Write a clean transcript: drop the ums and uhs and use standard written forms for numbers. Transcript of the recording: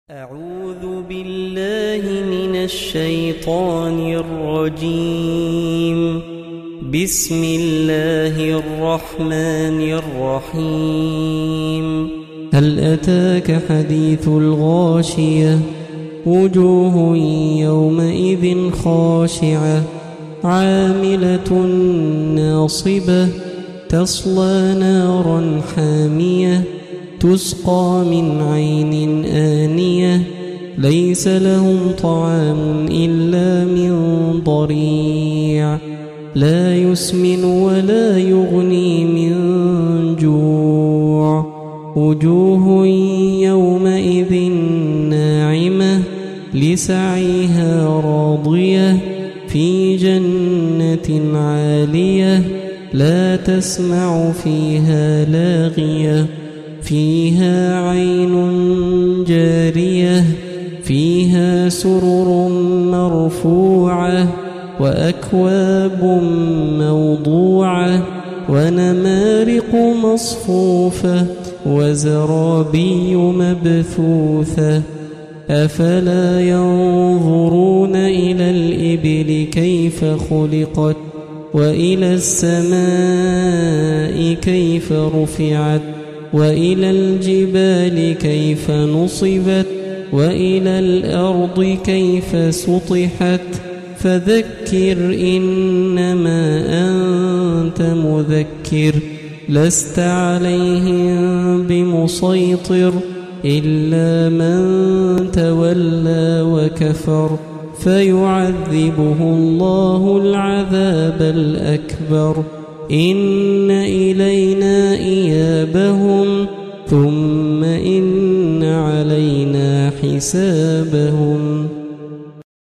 أعوذ بالله من الشيطان الرجيم. بسم الله الرحمن الرحيم. هل أتاك حديث الغاشية؟ وجوه يومئذ خاشعة عاملة ناصبة تصلى نارا حامية تسقى من عين آنية ليس لهم طعام إلا من ضريع لا يسمن ولا يغني من جوع. وجوه يومئذ ناعمة لسعيها راضية في جنة عالية لا تسمع فيها لاغية فيها عين جارية فيها سرر مرفوعة وأكواب موضوعة ونمارق مصفوفة وزرابي مبثوثة. أفلا ينظرون إلى الإبل كيف خلقت وإلى السماء كيف رفعت وإلى الجبال كيف نصبت وإلى الأرض كيف سطحت. فذكر إنما أنت مذكر لست عليهم بمسيطر إلا من تولى وكفر فيعذبه الله العذاب الأكبر. إن إلينا إيابهم ثم إن علينا حسابهم.